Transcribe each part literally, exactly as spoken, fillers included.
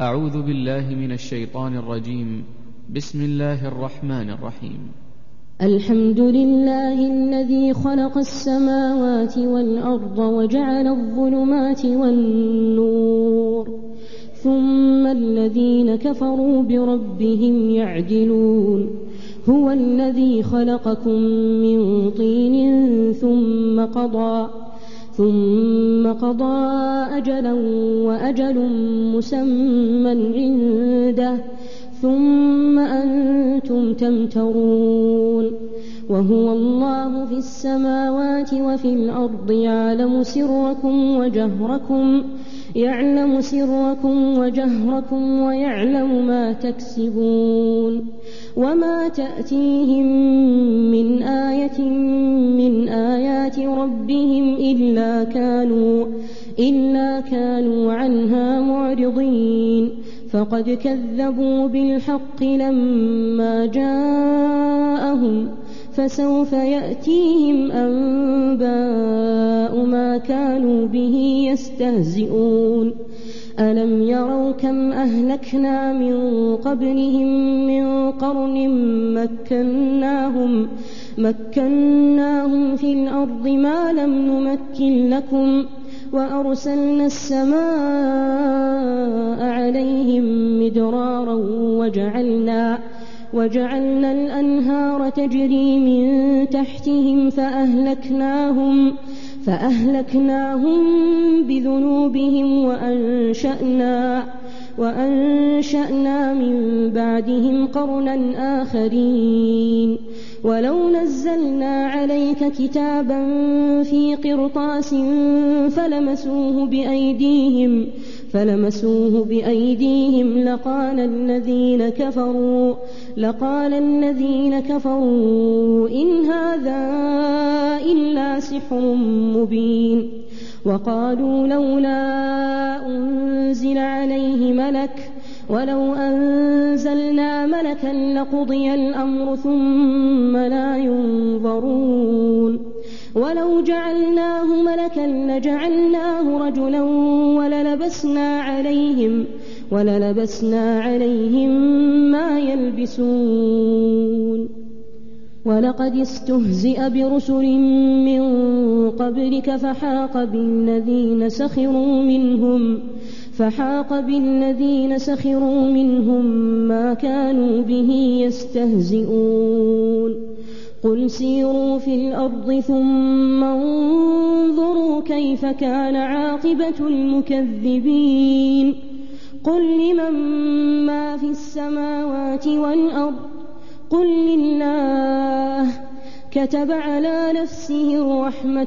أعوذ بالله من الشيطان الرجيم. بسم الله الرحمن الرحيم. الحمد لله الذي خلق السماوات والأرض وجعل الظلمات والنور ثم الذين كفروا بربهم يعدلون. هو الذي خلقكم من طين ثم قضى ثم قضى أجلا وأجل مسمى عنده ثم أنتم تمترون. وهو الله في السماوات وفي الأرض يعلم سركم وجهركم يعلم سركم وجهركم ويعلم ما تكسبون. وما تأتيهم من آية من آيات ربهم إلا كانوا إلا كانوا عنها معرضين. فقد كذبوا بالحق لما جاءهم فسوف يأتيهم أنباء ما كانوا به يستهزئون. ألم يروا كم أهلكنا من قبلهم من قرن مكناهم, مكناهم في الأرض ما لم نمكن لكم وأرسلنا السماء عليهم مدرارا وجعلنا, وجعلنا الأنهار تجري من تحتهم فأهلكناهم, فأهلكناهم بذنوبهم وأنشأنا, وأنشأنا من بعدهم قرنا آخرين. ولو نزلنا عليك كتابا في قرطاس فلمسوه بأيديهم فلمسوه بأيديهم لقال الذين كفروا لقال الذين كفروا إن هذا إلا سحر مبين. وقالوا لولا أنزل عليه ملك ولو أنزلنا ملكا لقضي الأمر ثم لا ينظرون. ولو جعلناه ملكا لجعلناه رجلا وللبسنا عليهم وللبسنا عليهم ما يلبسون. ولقد استهزئ برسل من قبلك فحاق بالذين سخروا منهم فحاق بالذين سخروا منهم ما كانوا به يستهزئون. قل سيروا في الأرض ثم انظروا كيف كان عاقبة المكذبين. قل لمن ما في السماوات والأرض قل لله كتب على نفسه الرحمة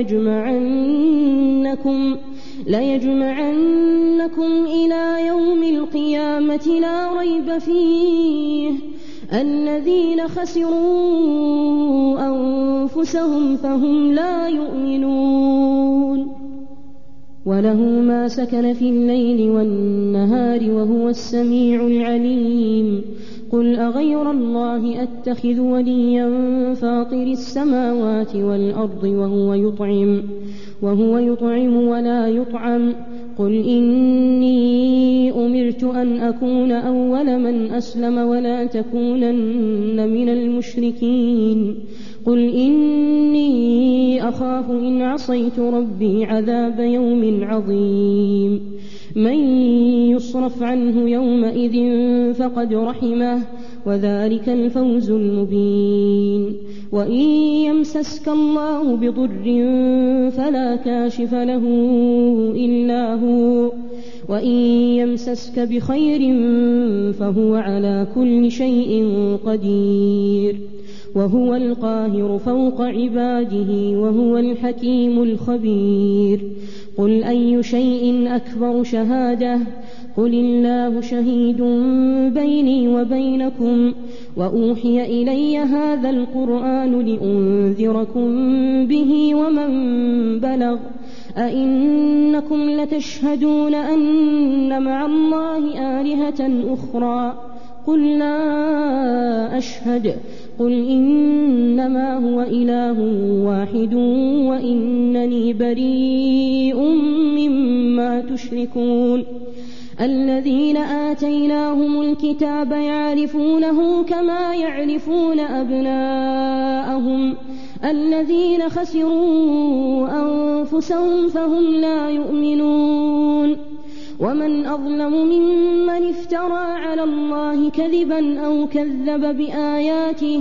ليجمعنكم, ليجمعنكم إلى يوم القيامة لا ريب فيه الذين خسروا أنفسهم فهم لا يؤمنون. وله ما سكن في الليل والنهار وهو السميع العليم. قل أغير الله أتخذ وليا فاطر السماوات والأرض وهو يطعم, وهو يطعم ولا يطعم. قل إني أمرت أن أكون أول من أسلم ولا تكونن من المشركين. قل إني أخاف إن عصيت ربي عذاب يوم عظيم. من يصرف عنه يومئذ فقد رحمه وذلك الفوز المبين. وإن يمسسك الله بضر فلا كاشف له إلا هو وإن يمسسك بخير فهو على كل شيء قدير. وهو القاهر فوق عباده وهو الحكيم الخبير. قل أي شيء أكبر شهادة قل الله شهيد بيني وبينكم وأوحي إلي هذا القرآن لأنذركم به ومن بلغ. أئنكم لتشهدون أن مع الله آلهة أخرى قل لا أشهد. قل إنما هو إله واحد وإنني بريء مما تشركون. الذين آتيناهم الكتاب يعرفونه كما يعرفون أبناءهم الذين خسروا أنفسهم فهم لا يؤمنون ومن أظلم ممن افترى على الله كذبا أو كذب بآياته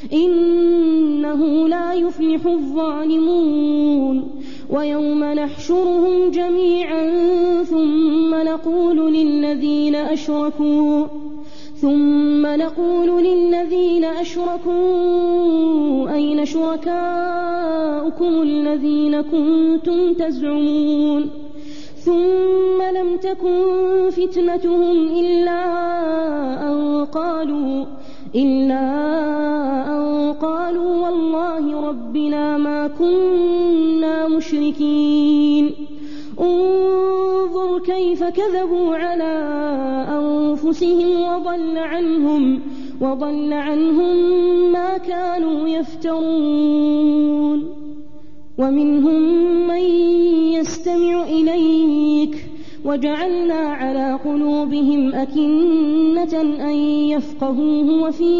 إنه لا يفلح الظالمون ويوم نحشرهم جميعا ثم نقول للذين أشركوا ثم نقول للذين أشركوا أين شركاؤكم الذين كنتم تزعمون ثم لم تكن فتنتهم إلا أن قالوا إلا أن قالوا والله ربنا ما كنا مشركين انظر كيف كذبوا على أنفسهم وضل عنهم وضل عنهم ما كانوا يفترون ومنهم من يستمع إليك وجعلنا على قلوبهم أكنة أن يفقهوه وفي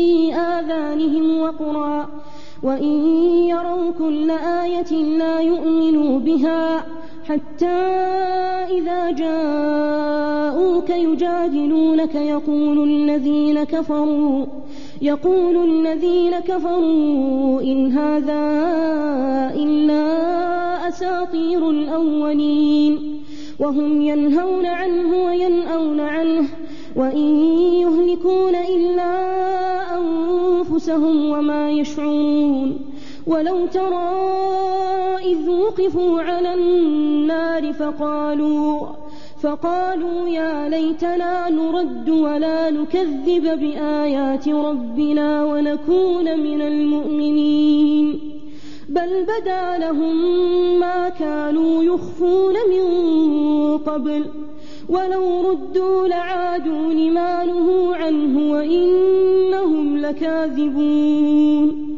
آذانهم وقرا وإن يروا كل آية لا يؤمنوا بها حتى إذا جاءوك يجادلونك يقول الذين كفروا يقول الذين كفروا إن هذا إلا أساطير الأولين وهم ينهون عنه وينأون عنه وإن يهلكون إلا أنفسهم وما يشعرون ولو ترى إذ وقفوا على النار فقالوا فقالوا يا ليتنا نرد ولا نكذب بآيات ربنا ونكون من المؤمنين بل بدا لهم ما كانوا يخفون من قبل ولو ردوا لعادوا لما نهوا عنه وإنهم لكاذبون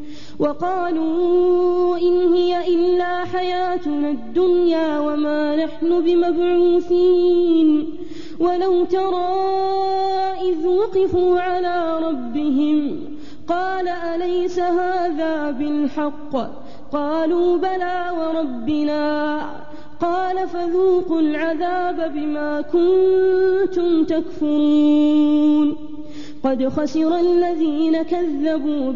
وقالوا إن هي إلا حياتنا الدنيا وما نحن بمبعوثين ولو ترى إذ وقفوا على ربهم قال أليس هذا بالحق قالوا بلى وربنا قال فذوقوا العذاب بما كنتم تكفرون قد خسر الذين كذبوا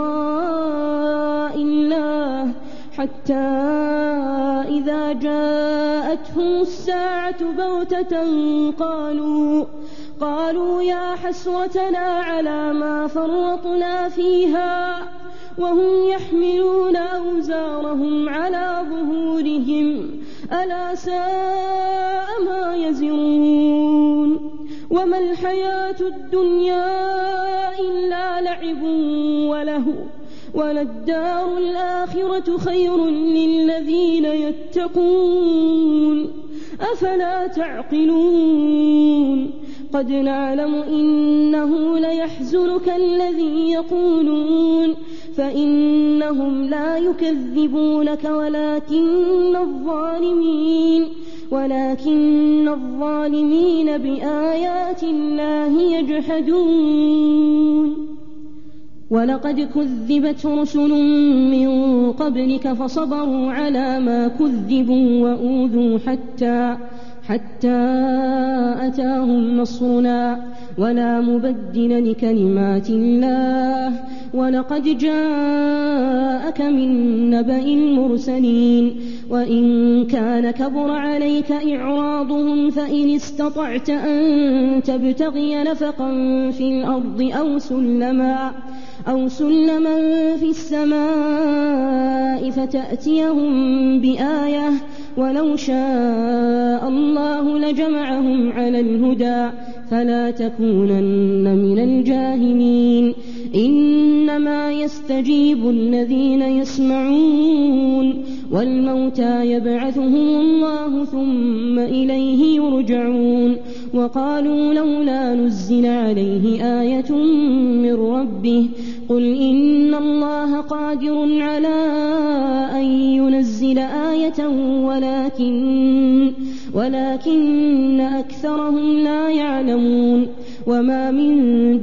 بلقاء الله حتى إذا جاءتهم الساعة بغتة قالوا قالوا يا حسرتنا على ما فرطنا فيها وهم يحملون أوزارهم على ظهورهم ألا ساء ما يزرون وما الحياة الدنيا إلا لعب ولهو وللدار الآخرة خير للذين يتقون أفلا تعقلون قد نعلم إنه ليحزنك الذي يقولون فإنهم لا يكذبونك ولكن الظالمين ولكن الظالمين بآيات الله يجحدون ولقد كذبت رسل من قبلك فصبروا على ما كذبوا وأوذوا حتى حتى أتاهم نصرنا ولا مبدل لكلمات الله ولقد جاءك من نبأ المرسلين وإن كان كبر عليك إعراضهم فإن استطعت أن تبتغي نفقا في الأرض أو سلما أو سلما في السماء فتأتيهم بآية ولو شاء الله لجمعهم على الهدى فلا تكونن من الجاهلين إنما يستجيب الذين يسمعون والموتى يبعثهم الله ثم إليه يرجعون وقالوا لولا نزل عليه آية من ربه قل إن الله قادر على أن ينزل آية ولكن ولكن أكثرهم لا يعلمون وما من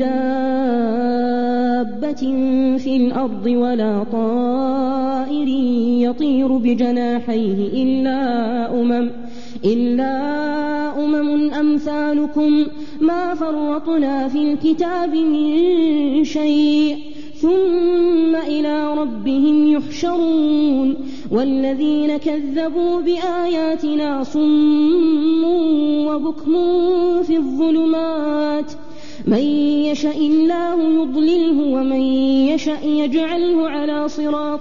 دابة في الأرض ولا طائر يطير بجناحيه إلا أمم إلا أمم أمثالكم ما فرطنا في الكتاب من شيء ثم إلى ربهم يحشرون والذين كذبوا بآياتنا صم وبكم في الظلمات من يشاء الله يضلله ومن يشاء يجعله على صراط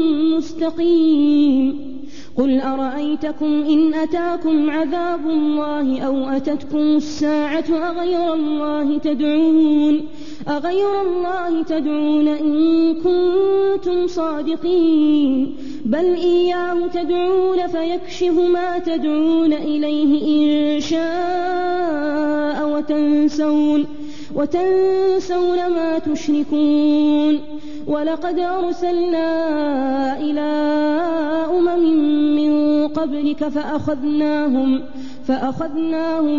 مستقيم قل أرأيتكم إن أتاكم عذاب الله أو أتتكم الساعة أغير الله تدعون أغير الله تدعون إن كنتم صادقين بل إياه تدعون فيكشف ما تدعون إليه إن شاء وتنسون وتنسون ما تشركون ولقد أرسلنا إلى أمم من قبلك فأخذناهم فأخذناهم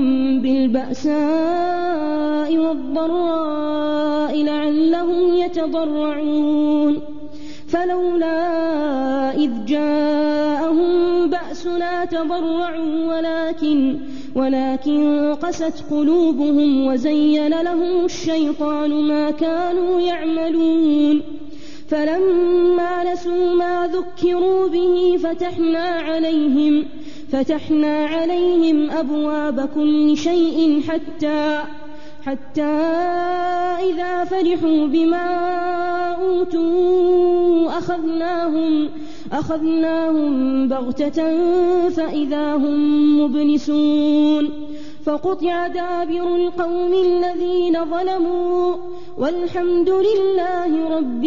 بالبأساء والضراء لعلهم يتضرعون فلولا إذ جاءهم بأسنا تضرعوا ولكن ولكن قست قلوبهم وزين لهم الشيطان ما كانوا يعملون فلما نسوا ما ذكروا به فتحنا عليهم فتحنا عليهم أبواب كل شيء حتى حتى إذا فرحوا بما أوتوا أخذناهم أخذناهم بغتة فإذا هم مبلسون فقطع دابر القوم الذين ظلموا والحمد لله رب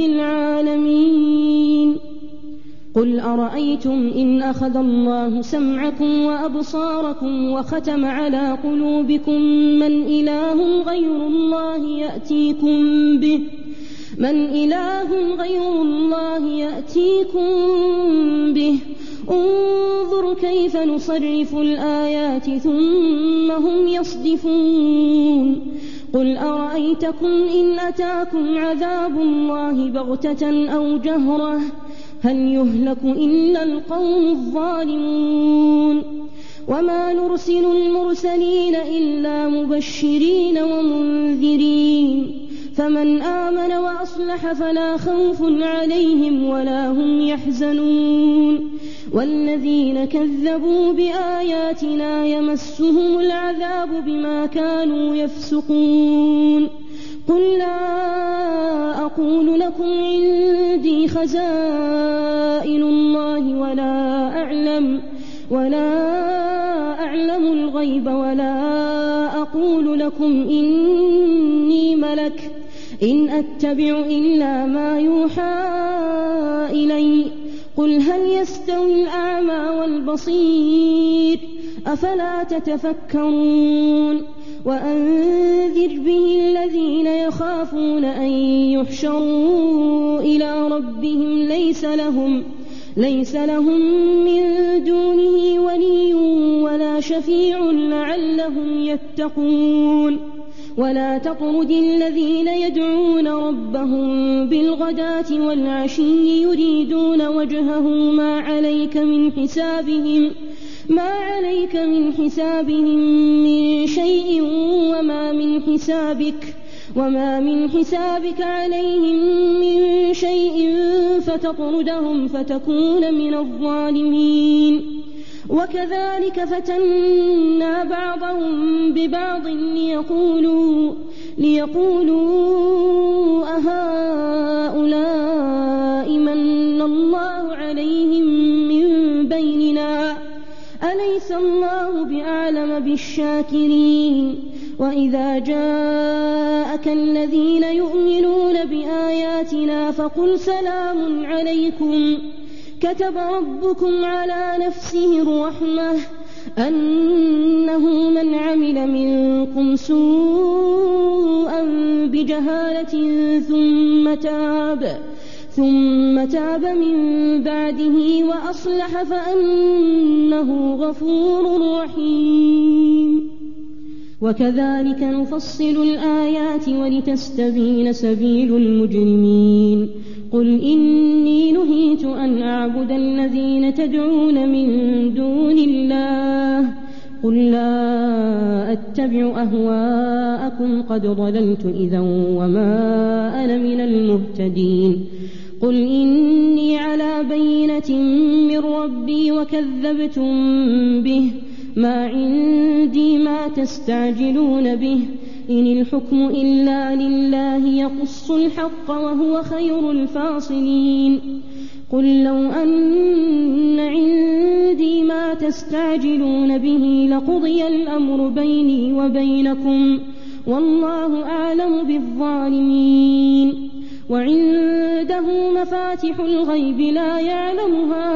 العالمين قل أرأيتم إن أخذ الله سمعكم وأبصاركم وختم على قلوبكم من إله غير الله يأتيكم به من إله غير الله يأتيكم به انظر كيف نصرف الآيات ثم هم يصدفون قل أرأيتكم إن أتاكم عذاب الله بغتة أو جهرة هل يهلك إلا القوم الظالمون وما نرسل المرسلين إلا مبشرين ومنذرين فمن آمن وأصلح فلا خوف عليهم ولا هم يحزنون والذين كذبوا بآياتنا يمسهم العذاب بما كانوا يفسقون قل لا أقول لكم عندي خزائن الله ولا أعلم ولا أعلم الغيب ولا أقول لكم إني ملك إن أتبع إلا ما يوحى إلي قل هل يستوي الأعمى والبصير أفلا تتفكرون وأنذر به الذين يخافون أن يحشروا إلى ربهم ليس لهم ليس لهم من دونه ولي ولا شفيع لعلهم يتقون ولا تطرد الذين يدعون ربهم بالغداة والعشي يريدون وجهه ما عليك من حسابهم ما عليك من حسابهم من شيء وما من حسابك وما من حسابك عليهم من شيء فتطردهم فتكون من الظالمين وكذلك فتنا بعضهم ببعض ليقولوا ليقولوا أهؤلاء من الله عليهم من بيننا أليس الله بأعلم بالشاكرين وإذا جاءك الذين يؤمنون بآياتنا فقل سلام عليكم كتب ربكم على نفسه الرحمة أنه من عمل منكم سوءا بجهالة ثم تاب ثم تاب من بعده وأصلح فأنه غفور رحيم. وكذلك نفصل الآيات ولتستبين سبيل المجرمين. قل إني نهيت أن أعبد الذين تدعون من دون الله قل لا أتبع أهواءكم قد ضللت إذا وما أنا من المهتدين. قل إني على بينة من ربي وكذبتم به ما عندي ما تستعجلون به إن الحكم إلا لله يقص الحق وهو خير الفاصلين. قل لو أن عندي ما تستعجلون به لقضي الأمر بيني وبينكم والله أعلم بالظالمين. وعنده مفاتح الغيب لا يعلمها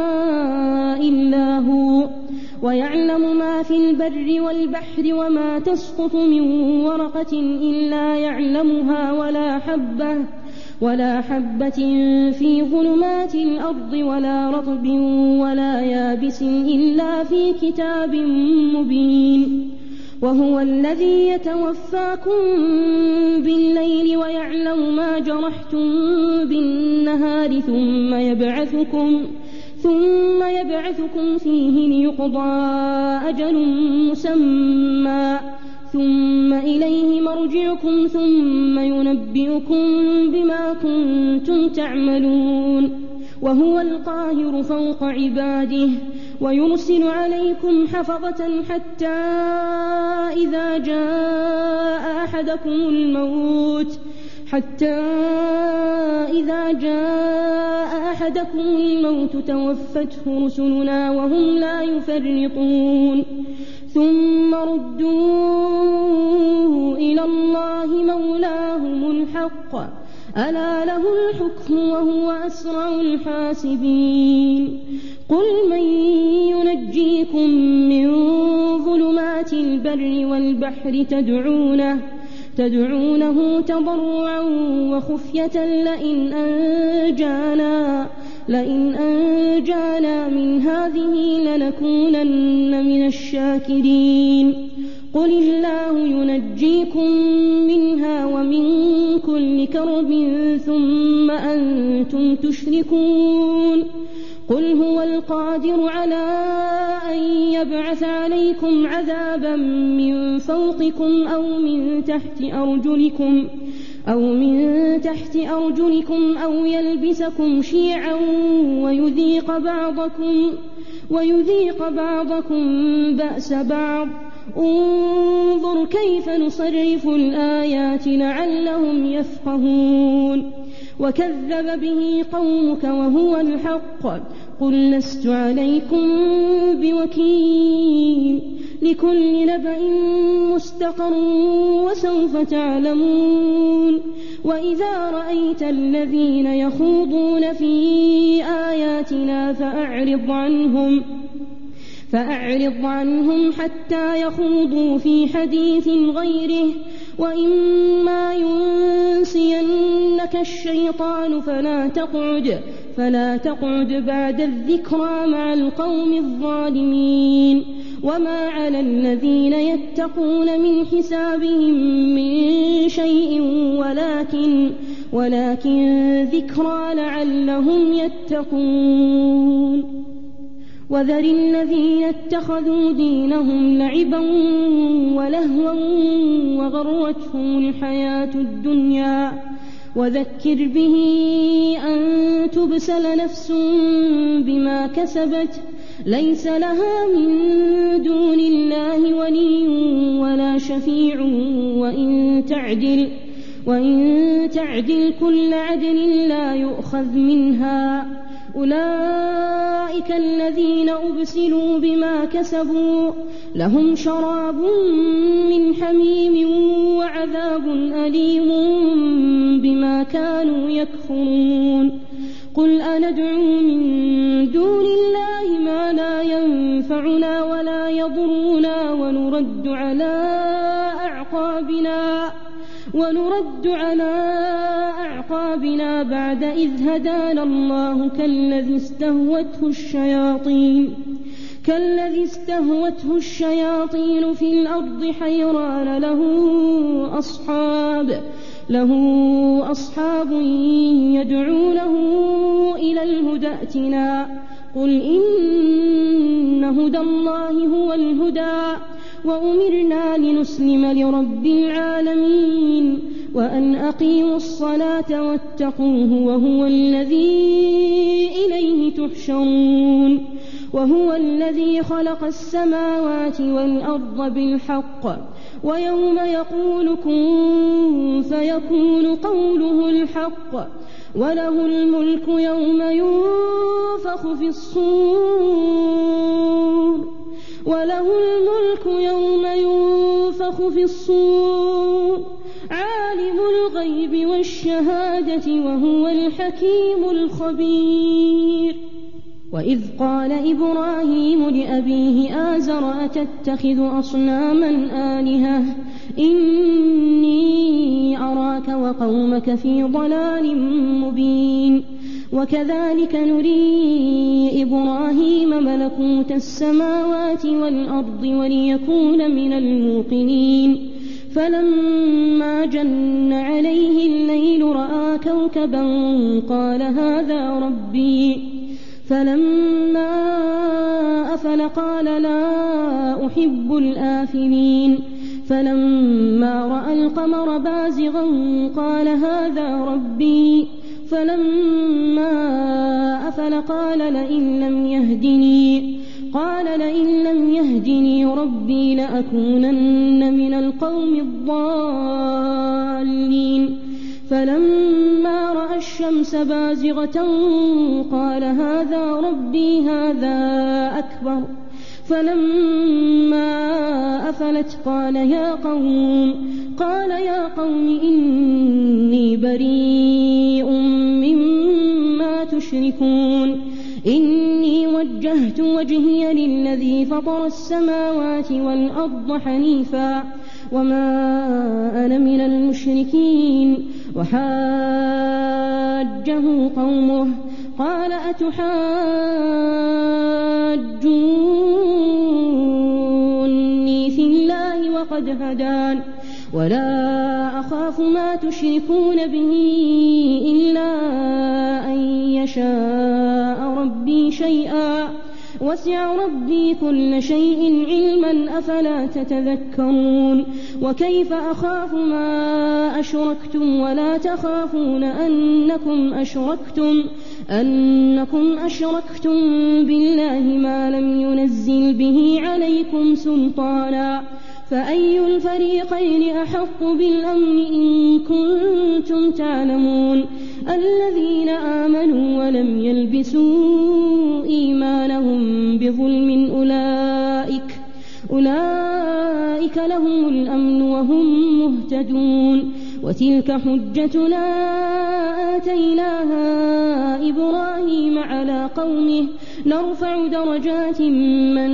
إلا هو ويعلم ما في البر والبحر وما تسقط من ورقة إلا يعلمها ولا حبة ولا حبة في ظلمات الأرض ولا رطب ولا يابس إلا في كتاب مبين. وهو الذي يتوفاكم بالليل ويعلم ما جرحتم بالنهار ثم يبعثكم ثم يبعثكم فيه ليقضى أجل مسمى ثم إليه مرجعكم ثم ينبئكم بما كنتم تعملون. وهو القاهر فوق عباده ويرسل عليكم حفظة حتى إذا جاء أحدكم الموت حتى إذا جاء أحدكم الموت توفته رسلنا وهم لا يفرطون ثم ردوا إلى الله مولاهم الحق ألا له الحكم وهو أسرع الحاسبين. قل من ينجيكم من ظلمات البر والبحر تدعونه تدعونه تضرعا وخفية لئن أنجانا لئن أنجانا من هذه لنكونن من الشاكرين. قل الله ينجيكم منها ومن كل كرب ثم أنتم تشركون. قل هو القادر على أن يبعث عليكم عذابا من فوقكم أو من تحت أرجلكم أو من تحت أرجلكم أو يلبسكم شيعا ويذيق بعضكم ويذيق بعضكم بأس بعض. انظر كيف نصرف الآيات لعلهم يفقهون. وكذب به قومك وهو الحق قل لست عليكم بوكيل لكل نبأ مستقر وسوف تعلمون. وإذا رأيت الذين يخوضون في آياتنا فأعرض عنهم فأعرض عنهم حتى يخوضوا في حديث غيره وإما ينسينك الشيطان فلا تقعد فلا تقعد بعد الذكرى مع القوم الظالمين. وما على الذين يتقون من حسابهم من شيء ولكن ولكن ذكرى لعلهم يتقون. وذر الذين اتخذوا دينهم لعبا ولهوا وغرتهم الحياة الدنيا وذكر به أن تبسل نفس بما كسبت ليس لها من دون الله ولي ولا شفيع وإن تعدل وإن تعدل كل عدل لا يؤخذ منها. أولئك الذين أبسلوا بما كسبوا لهم شراب من حميم وعذاب أليم بما كانوا يكفرون. قل أندعو من دون الله ما لا ينفعنا ولا يضرنا ونرد على أعقابنا ونرد على أعقابنا بعد إذ هدانا الله كالذي استهوته الشياطين كالذي استهوته الشياطين في الأرض حيران له أصحاب له أصحاب يدعونه إلى الهدى ائتنا قل إن هدى الله هو الهدى وأمرنا لنسلم لرب العالمين وأن أقيموا الصلاة واتقوه وهو الذي إليه تحشرون وهو الذي خلق السماوات والأرض بالحق ويوم يقول كن فيكون قوله الحق وله الملك يوم ينفخ في الصور وله الملك يوم ينفخ في الصور عالم الغيب والشهادة وهو الحكيم الخبير. وإذ قال إبراهيم لأبيه آزر أتتخذ أصناما آلهة إني أراك وقومك في ضلال مبين. وكذلك نري إبراهيم ملكوت السماوات والأرض وليكون من الموقنين فلما جن عليه الليل رأى كوكبا قال هذا ربي فلما أفل قال لا أحب الآفلين فلما رأى القمر بازغا قال هذا ربي فلما أفل قال لئن لم يهدني قال لئن لم يهدني ربي لأكونن من القوم الضالين فلما رأى الشمس بازغة قال هذا ربي هذا أكبر فلما أفلت قال يا قوم قال يا قوم إني بريء مما تشركون إني وجهت وجهي للذي فطر السماوات والأرض حنيفا وما أنا من المشركين. وحاجه قومه قال أتحاجوني في الله وقد هدان ولا أخاف ما تشركون به إلا أن يشاء ربي شيئا وسع ربي كل شيء علما أفلا تتذكرون. وكيف أخاف ما أشركتم ولا تخافون أنكم أشركتم أنكم أشركتم بالله ما لم ينزل به عليكم سلطانا فأي الفريقين أحق بالأمن إن كنتم تعلمون. الذين آمنوا ولم يلبسوا إيمانهم بظلم أولئك أولئك لهم الأمن وهم مهتدون. وتلك حجتنا آتيناها إبراهيم على قومه نرفع درجات من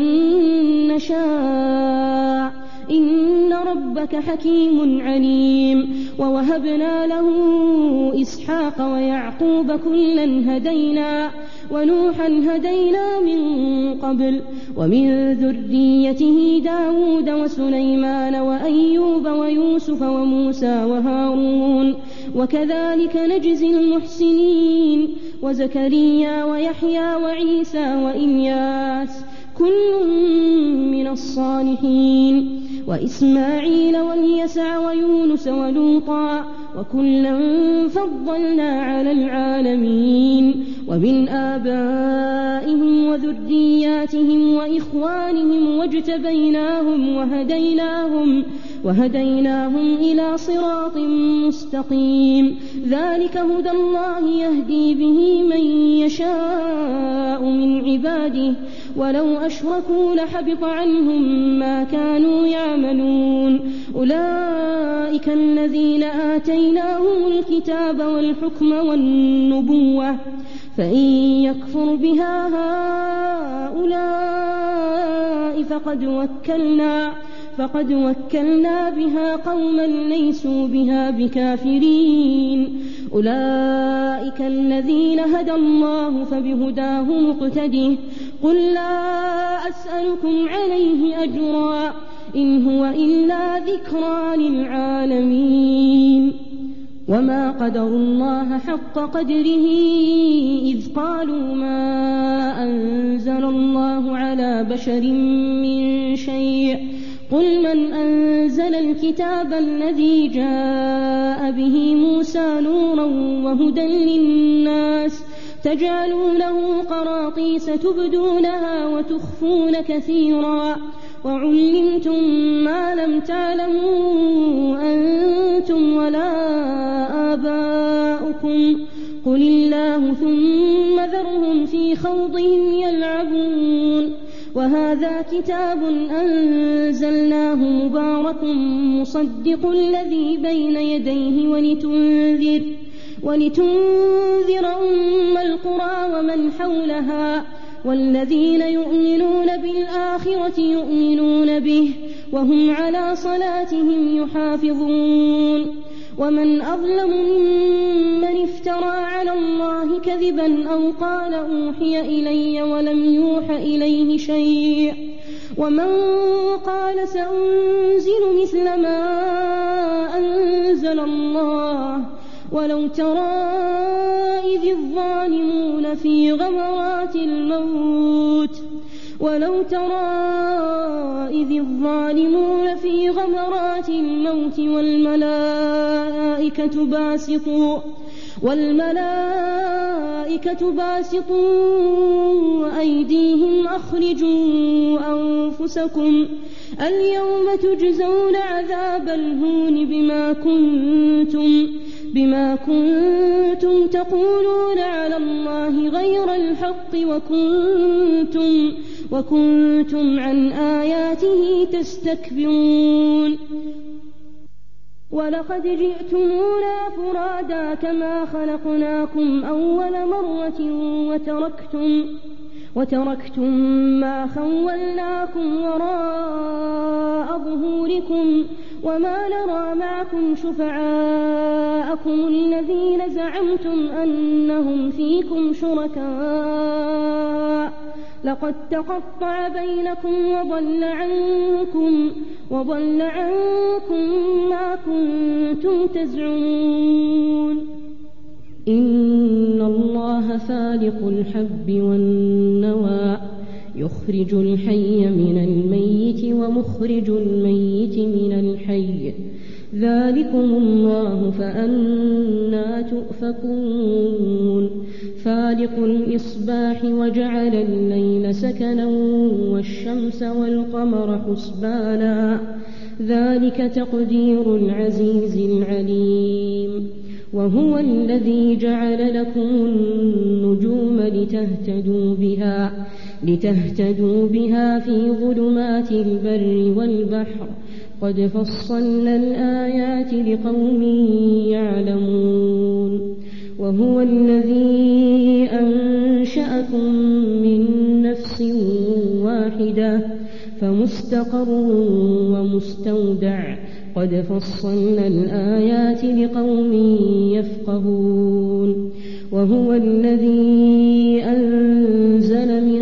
نشاء إن ربك حكيم عليم. ووهبنا له إسحاق ويعقوب كلا هدينا ونوحا هدينا من قبل ومن ذريته داود وسليمان وأيوب ويوسف وموسى وهارون وكذلك نجزي المحسنين. وزكريا ويحيى وعيسى وإلياس كل من الصالحين. وإسماعيل واليسع ويونس ولوطا وكلا فضلنا على العالمين. ومن آبائهم وذرياتهم وإخوانهم واجتبيناهم وهديناهم وهديناهم إلى صراط مستقيم. ذلك هدى الله يهدي به من يشاء من عباده ولو أشركوا لحبط عنهم ما كانوا يعملون. أولئك الذين آتيناهم الكتاب والحكم والنبوة فإن يكفر بها هؤلاء فقد وكلنا فقد وكلنا بها قوما ليسوا بها بكافرين أولئك الذين هدى الله فبهداه مقتده قل لا أسألكم عليه أجرا إن هو إلا ذكرى للعالمين وما قدروا الله حق قدره إذ قالوا ما أنزل الله على بشر من شيء قل من أنزل الكتاب الذي جاء به موسى نورا وهدى للناس تجعلونه قراطيس تبدونها وتخفون كثيرا وعلمتم ما لم تعلموا أنتم ولا آباؤكم قل الله ثم ذرهم في خوضهم يلعبون وهذا كتاب أنزلناه مبارك مصدق الذي بين يديه ولتنذر ولتنذر أم القرى ومن حولها والذين يؤمنون بالآخرة يؤمنون به وهم على صلاتهم يحافظون ومن أظلم ممن افترى على الله كذبا أو قال أوحي إلي ولم يوح إليه شيء ومن قال سأنزل مثل ما أنزل الله ولو ترى إذ الظالمون في غمرات الموت ولو ترى إذ الظالمون في غمرات الموت والملائكة باسطوا والملائكة باسطوا أيديهم أخرجوا أنفسكم اليوم تجزون عذاب الهون بما كنتم بما كنتم تقولون على الله غير الحق وكنتم وكنتم عن آياته تستكبرون ولقد جئتمونا فرادا كما خلقناكم أول مرة وتركتم وتركتم ما خولناكم وراء ظهوركم وما نرى معكم شفعاءكم الذين زعمتم أنهم فيكم شركاء لقد تقطع بينكم وضل عنكم وضل عنكم ما كنتم تزعمون إن الله فالق الحب والنوى يخرج الحي من الميت ومخرج الميت من الحي ذلكم الله فأنى تؤفكون فالق الإصباح وجعل الليل سكنا والشمس والقمر حسبانا ذلك تقدير العزيز العليم وهو الذي جعل لكم النجوم لتهتدوا بها لتهتدوا بها في ظلمات البر والبحر قد فصلنا الآيات لقوم يعلمون وهو الذي أنشأكم من نفس واحدة فمستقر ومستودع قد فصلنا الآيات لقوم يفقهون وهو الذي أنزل من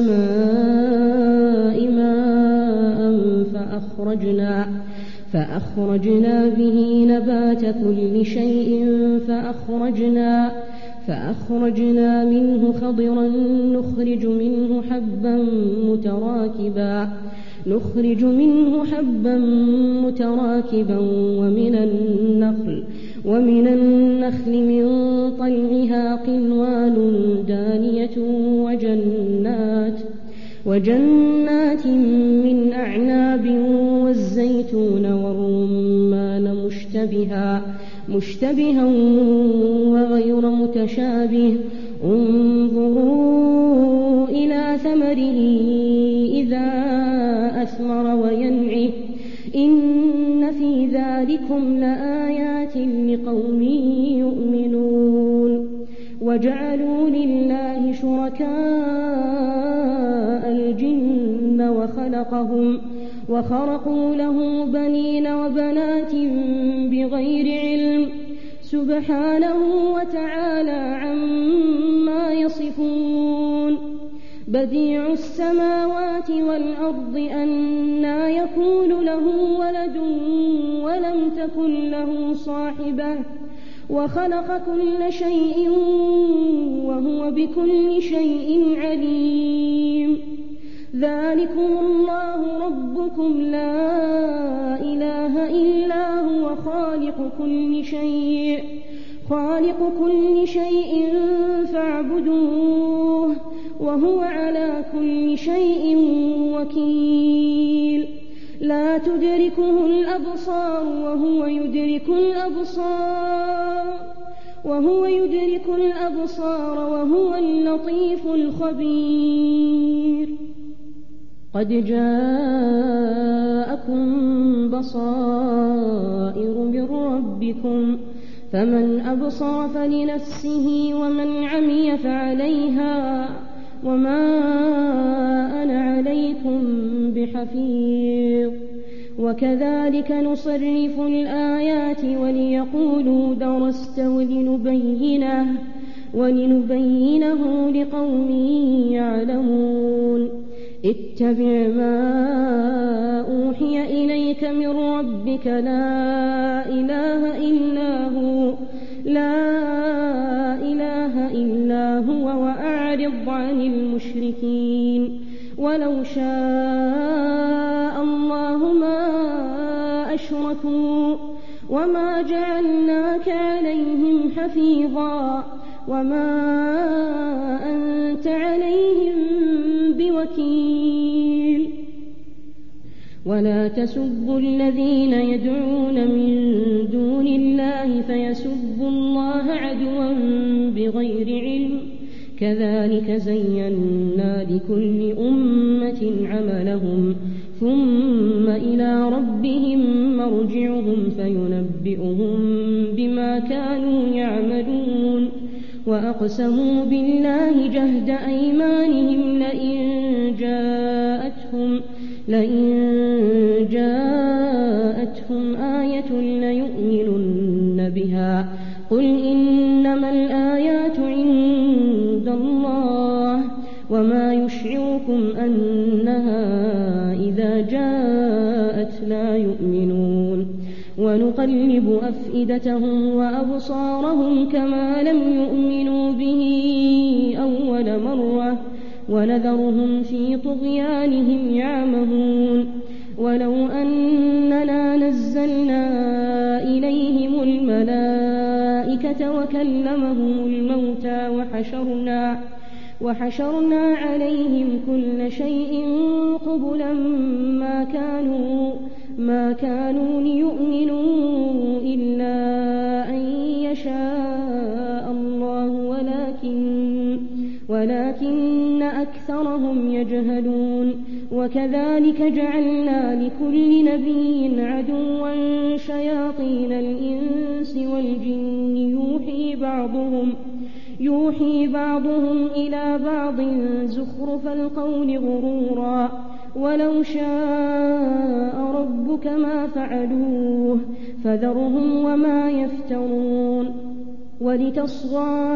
السماء ماء فأخرجنا فأخرجنا به نبات كل شيء فأخرجنا فأخرجنا منه خضرا نخرج منه حبا متراكبا نخرج منه حبا متراكبا ومن النخل ومن النخل من طلعها قنوان دانية وجنات وجنات من أعناب والزيتون والرمان مشتبها مشتبها وغير متشابه انظروا إلى ثمره إذا أثمر وينعه إن في ذلكم لآيات لقوم يؤمنون وجعلوا لله شركاء الجن وخلقهم وخرقوا له بنين وبنات بغير علم سبحانه وتعالى عما يصفون بديع السماوات والأرض أنى يكون له ولد ولم تكن له صاحبة وخلق كل شيء وهو بكل شيء عليم ذلكم الله ربكم لا إله إلا هو خالق كل شيء خالق كل شيء فاعبدوه وهو على كل شيء وكيل لا تدركه الأبصار وهو يدرك الأبصار وهو يدرك الأبصار وهو اللطيف الخبير قد جاءكم بصائر من ربكم فمن أبصر فلنفسه ومن عمي فعليها وما أنا عليكم بحفيظ وكذلك نصرف الآيات وليقولوا درست ولنبينه ولنبينه لقوم يعلمون اتبع ما أوحي إليك من ربك لا إله إلا هو لا إله إلا هو وأعرض عن المشركين ولو شاء الله ما أشركوا وما جعلناك عليهم حفيظا وما أنت عليهم بوكيل ولا تسبوا الذين يدعون من دون الله فيسبوا الله عدوا بغير علم كذلك زينا لكل أمة عملهم ثم إلى ربهم مرجعهم فينبئهم بما كانوا يعملون وأقسموا بالله جهد أيمانهم لئن جاءتهم لئن جاءتهم آية ليؤمنن بها قل إنما الآيات عند الله وما يشعركم أنها إذا جاءت لا يؤمنون ونقلب أفئدتهم وأبصارهم كما لم يؤمنوا به أول مرة ونذرهم في طغيانهم يعمهون ولو أننا نزلنا إليهم الملائكة وكلمهم الموتى وحشرنا وحشرنا عليهم كل شيء قبلا ما كانوا ما كانوا ليؤمنوا إلا أن يشاء الله ولكن ولكن أكثرهم يجهلون وكذلك جعلنا لكل نبي عدوا شياطين الإنس والجن يوحي بعضهم يوحي بعضهم إلى بعض زخرف القول غرورا ولو شاء ربك ما فعلوه فذرهم وما يفترون ولتصغى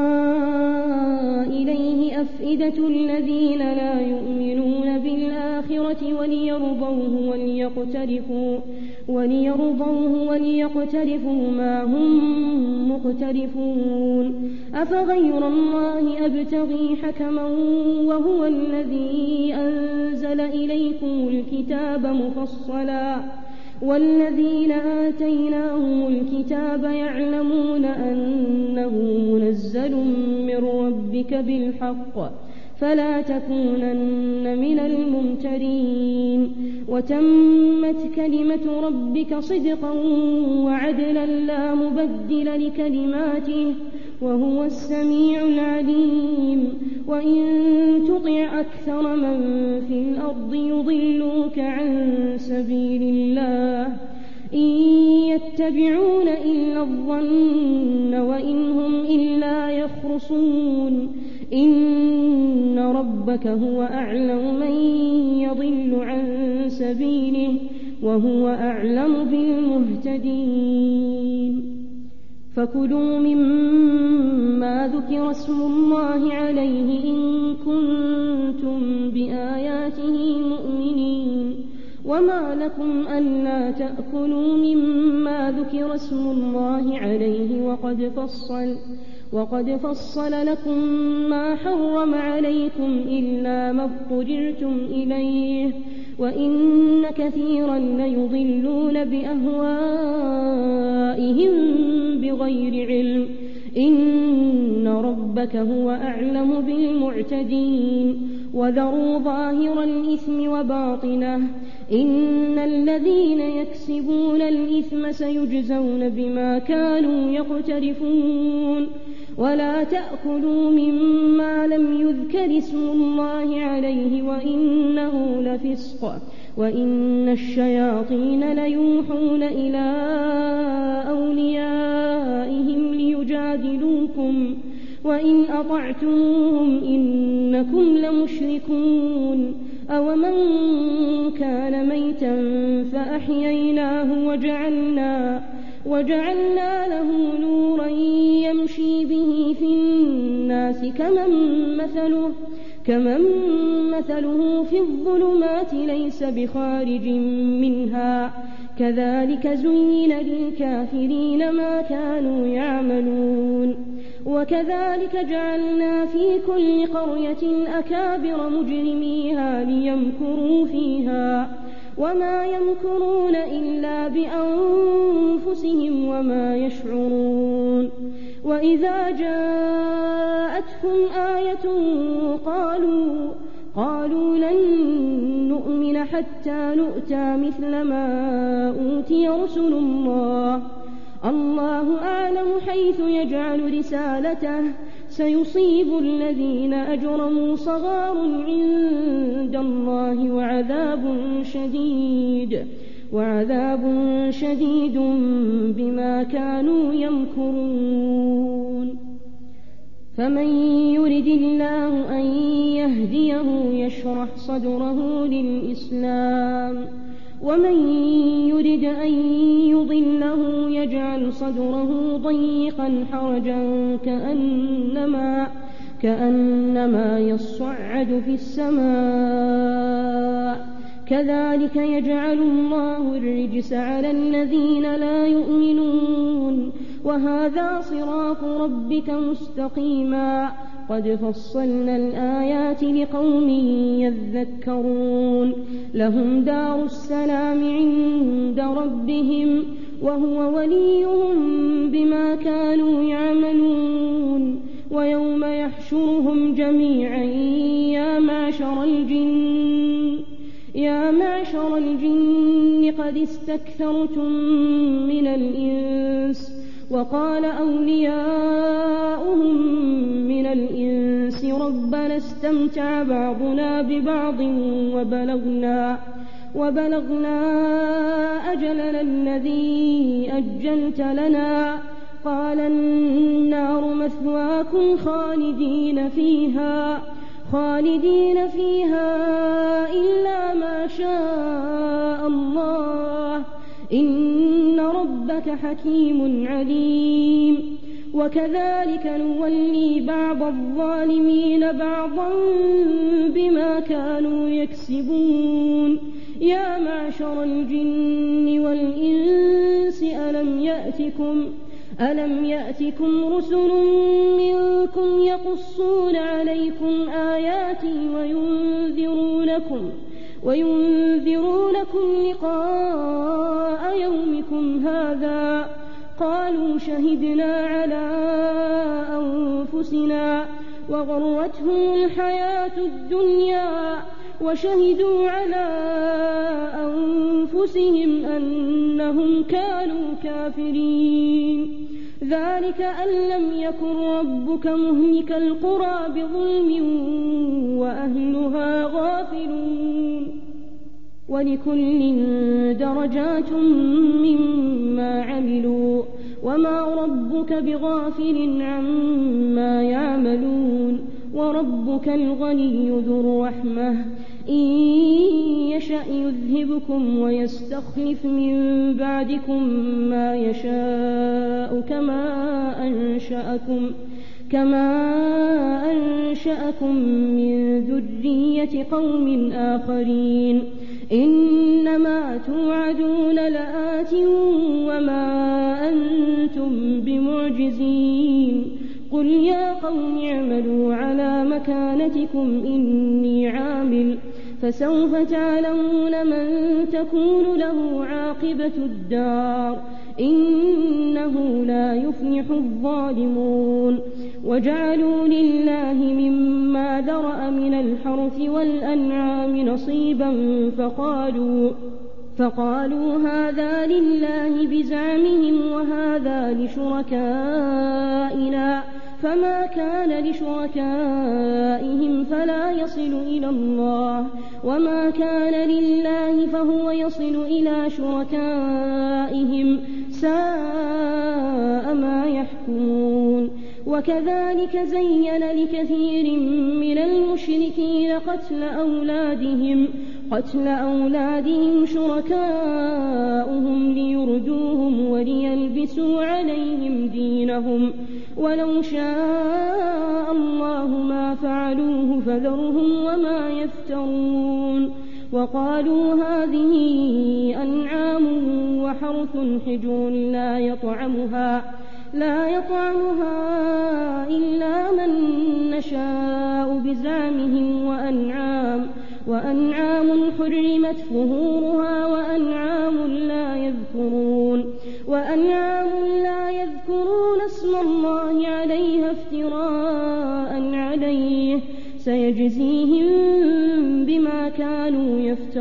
إليه أفئدة الذين لا يؤمنون بالآخرة وليرضوه وليقترفوا وليرضوه وليقترفوا ما هم مقترفون أفغير الله أبتغي حكما وهو الذي أنزل إليكم الكتاب مفصلا والذين آتيناهم الكتاب يعلمون أنه منزل من ربك بالحق فلا تكونن من الممترين وتمت كلمة ربك صدقا وعدلا لا مبدل لكلماته وهو السميع العليم وإن تطع أكثر من في الأرض يضلوك عن سبيل الله إن يتبعون إلا الظن وإن هم إلا يخرصون إن ربك هو أعلم من يضل عن سبيله وهو أعلم بالمهتدين. فكلوا مما ذكر اسم الله عليه إن كنتم بآياته مؤمنين. وما لكم ألا تأكلوا مما ذكر اسم الله عليه وقد فصل وقد فصل لكم ما حرم عليكم إلا ما اضطررتم إليه وإن كثيرا ليضلون بأهوائهم بغير علم إن ربك هو أعلم بالمعتدين. وذروا ظاهر الإثم وباطنه إن الذين يكسبون الإثم سيجزون بما كانوا يقترفون. ولا تأكلوا مما لم يذكر اسم الله عليه وإنه لفسق وإن الشياطين ليوحون إلى أوليائهم ليجادلوكم وإن أطعتموهم إنكم لمشركون. أومن كان ميتا فأحييناه وجعلنا, وجعلنا له نورا يمشي به في الناس كمن مثله, كمن مثله في الظلمات ليس بخارج منها كذلك زين للكافرين ما كانوا يعملون. وكذلك جعلنا في كل قرية أكابر مجرميها ليمكروا فيها وما يمكرون إلا بأنفسهم وما يشعرون. وإذا جاءتهم آية قالوا قالوا لن نؤمن حتى نؤتى مثل ما أوتي رسل الله الله أعلم حيث يجعل رسالته سيصيب الذين أجرموا صغار عند الله وعذاب شديد وعذاب شديد بما كانوا يمكرون. فمن يرد الله أن يهديه يشرح صدره للإسلام ومن يرد أن يضله يجعل صدره ضيقا حرجا كأنما, كأنما يصعد في السماء كذلك يجعل الله الرجس على الذين لا يؤمنون. وهذا صراط ربك مستقيما قد فصلنا الآيات لقوم يذكرون. لهم دار السلام عند ربهم وهو وليهم بما كانوا يعملون. ويوم يحشرهم جميعا يا معشر الجن يا معشر الجن قد استكثرتم من الإنس وقال أولياؤهم من الإنس ربنا استمتع بعضنا ببعض وبلغنا, وبلغنا أجلنا الذي أجلت لنا قال النار مثواكم خالدين فيها خالدين فيها إلا ما شاء الله إن ربك حكيم عليم. وكذلك نولي بعض الظالمين بعضا بما كانوا يكسبون. يا معشر الجن والإنس ألم يأتكم ألم يأتكم رسل منكم يقصون عليكم آياتي وينذرونكم وينذرونكم لقاء يومكم هذا قالوا شهدنا على أنفسنا وغرتهم الحياة الدنيا وشهدوا على أنفسهم أنهم كانوا كافرين. ذلك أن لم يكن ربك مهلك القرى بظلم وأهلها غافلون. ولكل درجات مما عملوا وما ربك بغافل عما يعملون. وربك الغني ذو الرحمة إن يشأ يذهبكم ويستخلف من بعدكم ما يشاء كما أنشأكم كما أنشأكم من ذرية قوم آخرين إنما توعدون لآت وما أنتم بمعجزين قل يا قوم اعملوا على مكانتكم إني عامل فسوف تعلمون من تكون له عاقبة الدار إنه لا يفلح الظالمون وجعلوا لله مما ذرأ من الحرث والأنعام نصيبا فقالوا فقالوا هذا لله بزعمهم وهذا لشركائنا فما كان لشركائهم فلا يصل إلى الله وما كان لله فهو يصل إلى شركائهم ساء ما يحكمون وكذلك زين لكثير من المشركين قتل أولادهم قتل أولادهم شركاؤهم ليردوهم وليلبسوا عليهم دينهم ولو شاء الله ما فعلوه فذرهم وما يفترون وقالوا هذه أنعام وحرث حجر لا يطعمها لا يطعمها إلا من نشاء بزعمهم وأنعام وأنعام حرمت ظهورها وأنعام لا يذكرون وأنعام لا يذكرون اسم الله عليها افتراء عليه سيجزيهم بما كانوا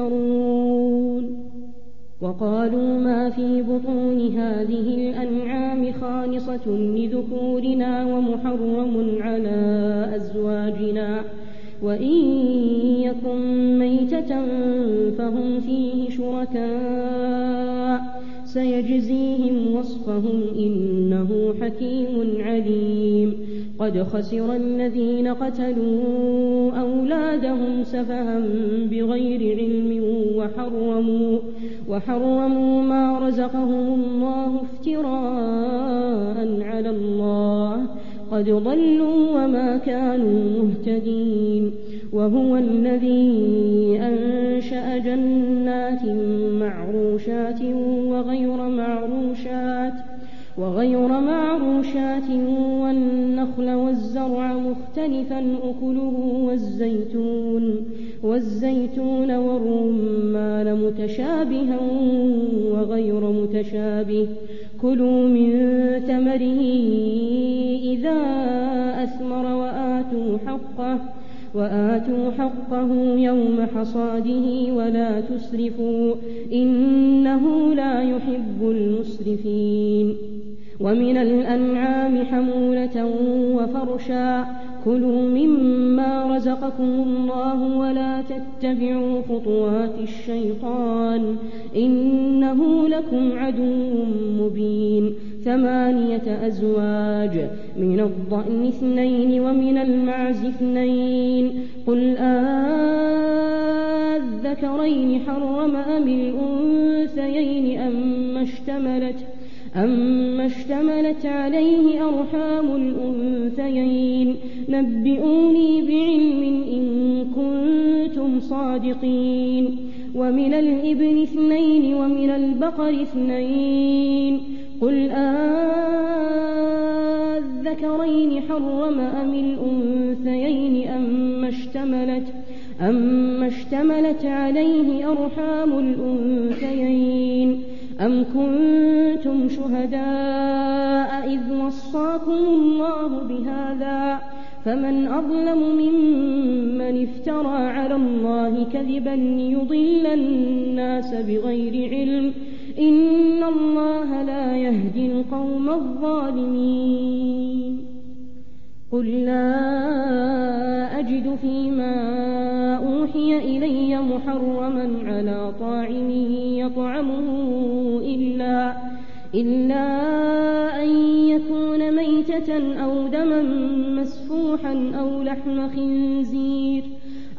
يفترون وقالوا ما في بطون هذه الأنعام خالصة لذكورنا ومحرم على أزواجنا وإن يكن ميتة فهم فيه شركاء سيجزيهم وصفهم إنه حكيم عليم قد خسر الذين قتلوا أولادهم سفها بغير علم وحرموا, وحرموا ما رزقهم الله افتراء على الله قد ضلوا وما كانوا مهتدين وهو الذي أنشأ جنات معروشات وغير معروشات وغير معروشات والنخل والزرع مختلفا أكله والزيتون والزيتون والرمان متشابها وغير متشابه كلوا من ثمره إذا أثمر وآتوا حقه وآتوا حقه يوم حصاده ولا تسرفوا إنه لا يحب المسرفين ومن الأنعام حمولة وفرشا كلوا مما رزقكم الله ولا تتبعوا خطوات الشيطان إنه لكم عدو مبين ثمانية أزواج من الضأن اثنين ومن المعز اثنين قل آذكرين حرم أم الأنثيين أما اشتملت أما اشتملت عليه أرحام الأنثيين نبئوني بعلم إن كنتم صادقين ومن الإبل اثنين ومن البقر اثنين قل آذكرين حرم أم الأنثيين أما اشتملت أما اشتملت عليه أرحام الأنثيين أم كنتم شهداء إذ وصاكم الله بهذا فمن أظلم ممن افترى على الله كذبا ليضل الناس بغير علم إن الله لا يهدي القوم الظالمين قل لا أجد فيما أوحي إلي محرما على طاعم يطعمه إلا, إلا أن يكون ميتة أو دما مسفوحا أو لحم خنزير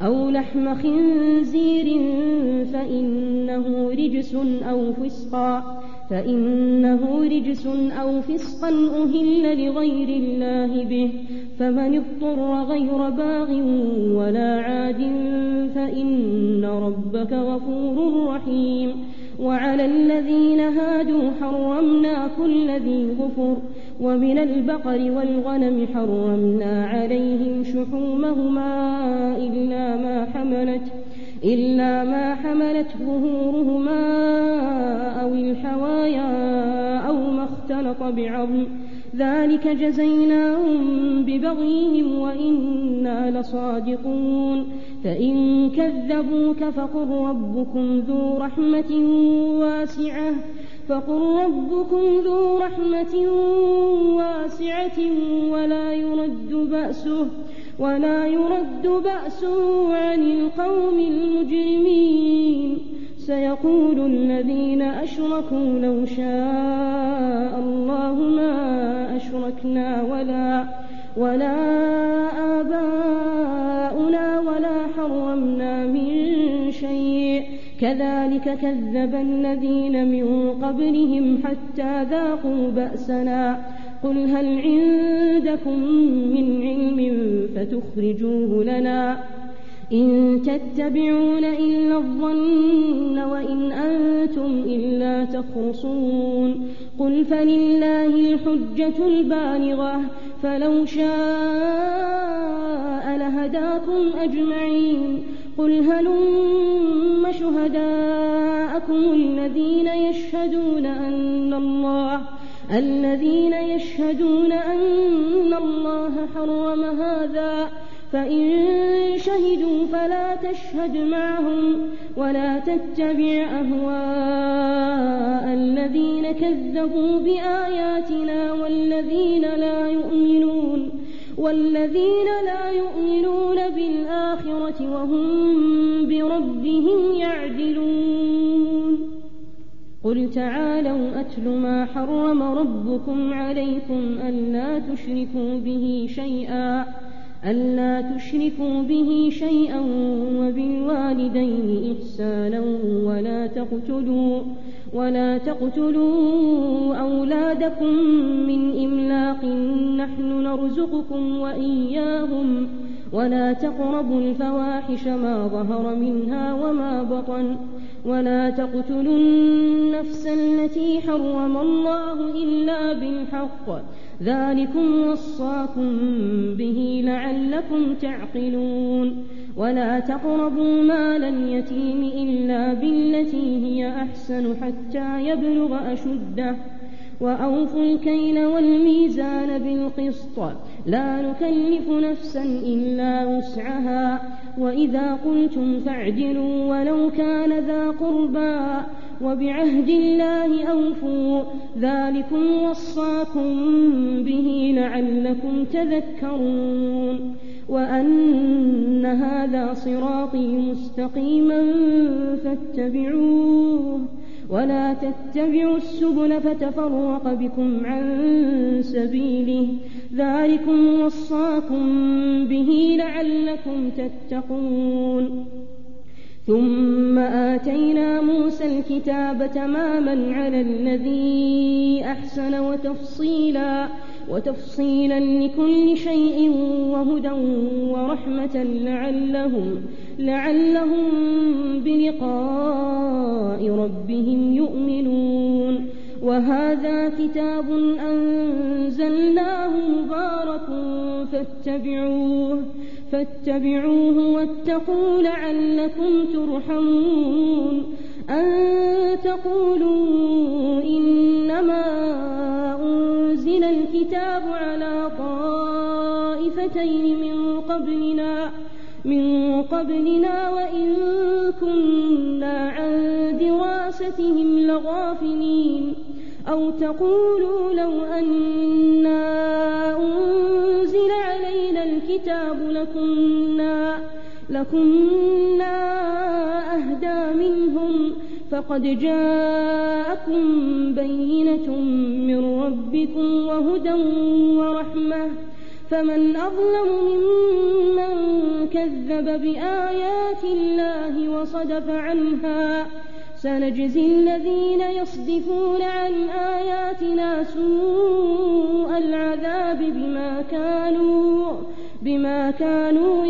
أو لحم خنزير فإنه رجس أو فسقا فإنه رجس أو فسقا أهل لغير الله به فمن اضطر غير باغ ولا عاد فإن ربك غفور رحيم. وعلى الذين هادوا حرمنا كل ذي ظفر ومن البقر والغنم حرمنا عليهم شحومهما إلا ما حملت إلا ما حملت ظهورهما أو الحوايا أو ما اختلط بعظم ذلك جزيناهم ببغيهم وإنا لصادقون. فإن كذبوك فقل ربكم ذو رحمة واسعة فقل ربكم ذو رحمة واسعة ولا يرد بأسه ولا يرد بأسه عن القوم المجرمين. سيقول الذين أشركوا لو شاء الله ما أشركنا ولا ولا آباؤنا ولا حرمنا من شيء كذلك كذب الذين من قبلهم حتى ذاقوا بأسنا. قل هل عندكم من علم فتخرجوه لنا إن تتبعون إلا الظن وإن أنتم إلا تخرصون. قل فلله الحجة البالغة فلو شاء لهداكم أجمعين. قل هلم شهداءكم الذين يشهدون أن الله الذين يشهدون أن الله حرم هذا فإن شهدوا فلا تشهد معهم ولا تتبع أهواء الذين كذبوا بآياتنا والذين لا يؤمنون والذين لا يؤمنون بالآخرة وهم بربهم يعدلون. قل تعالوا أتل ما حرم ربكم عليكم ألا تشركوا به شيئا ألا تشركوا به شيئا وبالوالدين إحسانا ولا تقتلوا ولا تقتلوا أولادكم من إملاق نحن نرزقكم وإياهم ولا تقربوا الفواحش ما ظهر منها وما بطن ولا تقتلوا النفس التي حرم الله إلا بالحق ذلكم وصاكم به لعلكم تعقلون. ولا تقربوا مال اليتيم إلا بالتي هي أحسن حتى يبلغ أشده وأوفوا الكيل والميزان بالقسط لا نكلف نفسا إلا وسعها وإذا قلتم فاعدلوا ولو كان ذا قربى وبعهد الله أوفوا ذلكم وصاكم به لعلكم تذكرون. وأن هذا صراطي مستقيما فاتبعوه ولا تتبعوا السبل فتفرق بكم عن سبيله ذلكم وصاكم به لعلكم تتقون. ثم آتينا موسى الكتاب تماما على الذي أحسن وتفصيلا وتفصيلا لكل شيء وهدى ورحمة لعلهم لعلهم بلقاء ربهم يؤمنون. وهذا كتاب أنزلناه مبارك فاتبعوه فاتبعوه واتقوا لعلكم ترحمون. أن تقولوا إنما أنزل الكتاب على طائفتين من قبلنا من قبلنا وإن كنا عن دراستهم لغافلين. أو تقولوا لو أنا أنزل علينا الكتاب لكنا لكنا أهدى منهم فقد جاءكم بينة من ربكم وهدى ورحمة فمن أظلم ممن كذب بآيات الله وصدف عنها سنجزي الذين يصدفون عن آياتنا سوء العذاب بما كانوا بما كانوا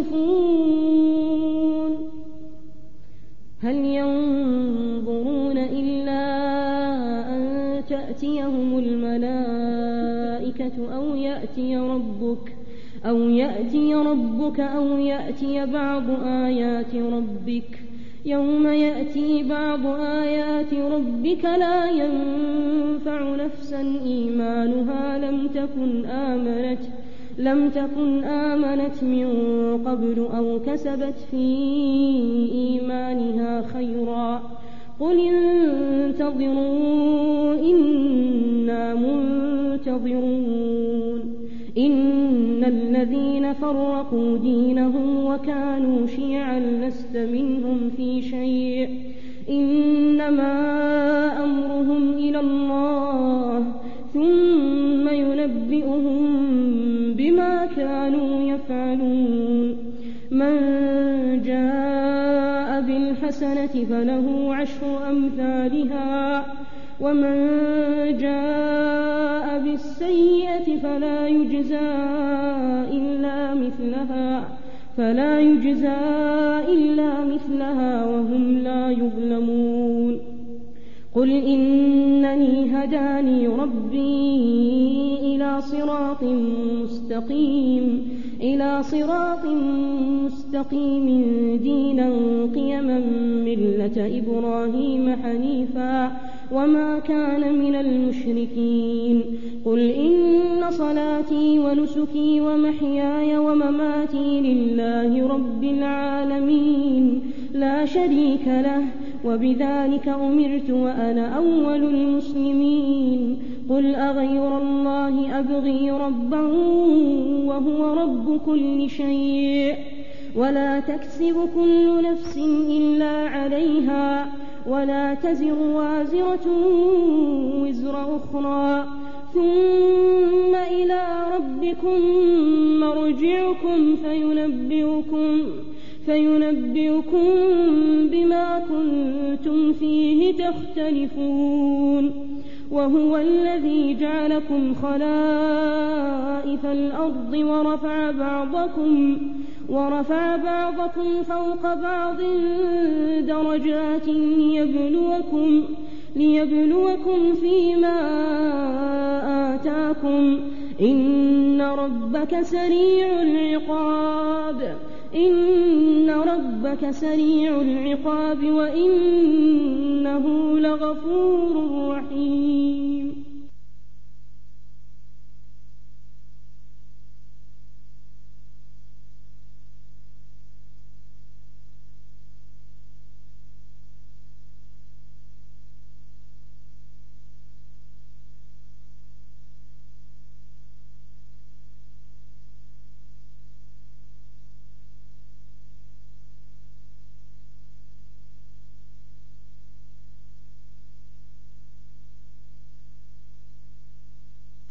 يصدفون هل ينظرون إلا أن تأتيهم الملائكة أو يأتي ربك أو يأتي ربك أو يأتي بعض آيات ربك يوم يأتي بعض آيات ربك لا ينفع نفسا إيمانها لم تكن آمنت لم تكن آمنت من قبل أو كسبت في إيمانها خيرا قل انتظروا إنا منتظرون إن الذين فرقوا دينهم وكانوا شيعا لست منهم في شيء إنما أمرهم إلى الله ثم ينبئهم بما كانوا يفعلون من جاء بالحسنة فله عشر أمثالها ومن جاء بالسيئة فلا يجزى إلا مثلها فلا يجزى إلا مثلها وهم لا يظلمون قل إنني هداني ربي إلى صراط مستقيم إلى صراط مستقيم دينا قيما ملة إبراهيم حنيفا وما كان من المشركين قل إن صلاتي ونسكي ومحياي ومماتي لله رب العالمين لا شريك له وبذلك أمرت وأنا أول المسلمين قل أغير الله أبغي ربا وهو رب كل شيء ولا تكسب كل نفس إلا عليها ولا تزر وازرة وزر أخرى ثم إلى ربكم مرجعكم فينبئكم فينبئكم بما كنتم فيه تختلفون وهو الذي جعلكم خلائف الأرض ورفع بعضكم ورفع بعضكم فوق بعض درجات ليبلوكم ليبلوكم فيما آتاكم إن ربك سريع العقاب إن ربك سريع العقاب وإنه لغفور رحيم